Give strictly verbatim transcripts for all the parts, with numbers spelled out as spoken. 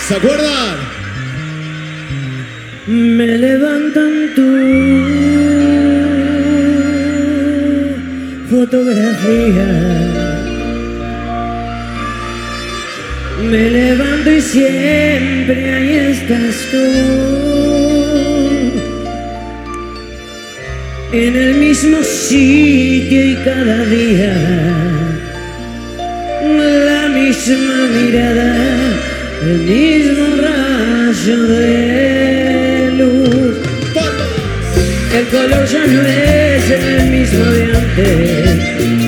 ¿Se acuerdan? Me levantan tu fotografía. Me levanto y siempre ahí estás tú. En el mismo sitio y cada día la misma mirada, el mismo rayo de luz. El color ya no es el mismo de antes.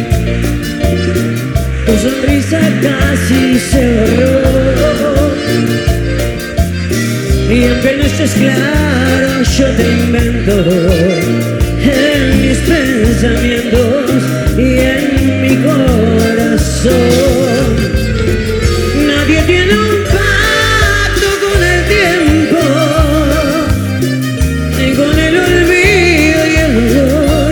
Tu sonrisa casi se borró. Y aunque no estés claro, yo te invento en mis pensamientos y en mi corazón. Nadie tiene un pacto con el tiempo, ni con el olvido y el dolor.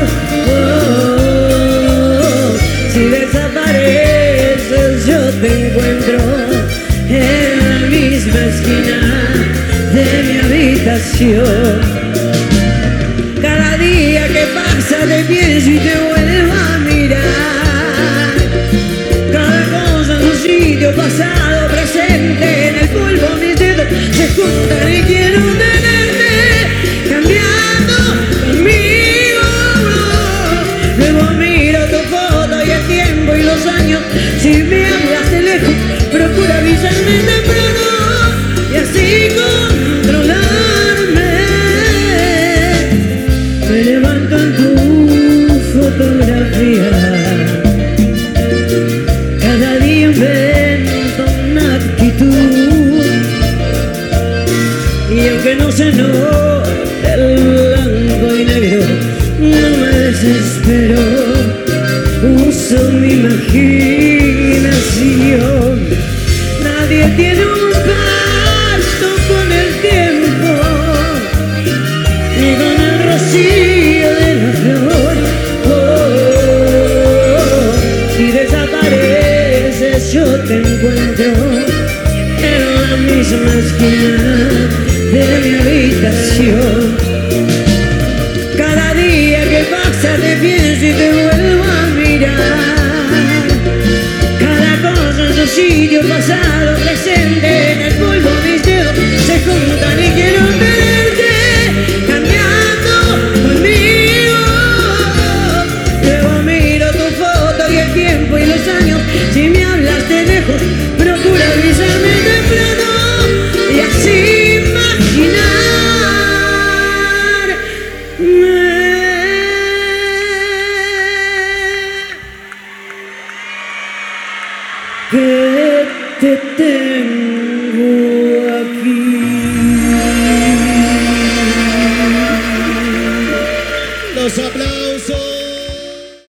Oh, si desapareces yo te encuentro en la misma esquina de mi habitación. Cada día que pasa te pienso y te vuelvo a mirar. Cada cosa en su sitio, pasado, presente, en el polvo mis dedos se juntan y quiero tenerte cambiando conmigo. Luego miro tu foto y el tiempo y los años. Si me hablas de lejos, procura avisarme temprano y así controlarme. Me levanto en tu fotografía. Cada día invento una actitud. Y aunque no se note el blanco y negro, no me desespero. Uso mi imaginación. Nadie tiene un pacto con el tiempo, ni con el rocío de la flor. Oh, si desapareces yo te encuentro en la misma esquina de mi habitación. Cada día que pasa te pienso y te vuelvo a mirar. Cada cosa en su sitio, pasado, presente, en el polvo mis dedos se juntan y quiero tenerte cambiando conmigo. Luego miro tu foto y el tiempo y los años. Si me hablas de lejos, procura avisarme temprano y así imaginarme que te tengo.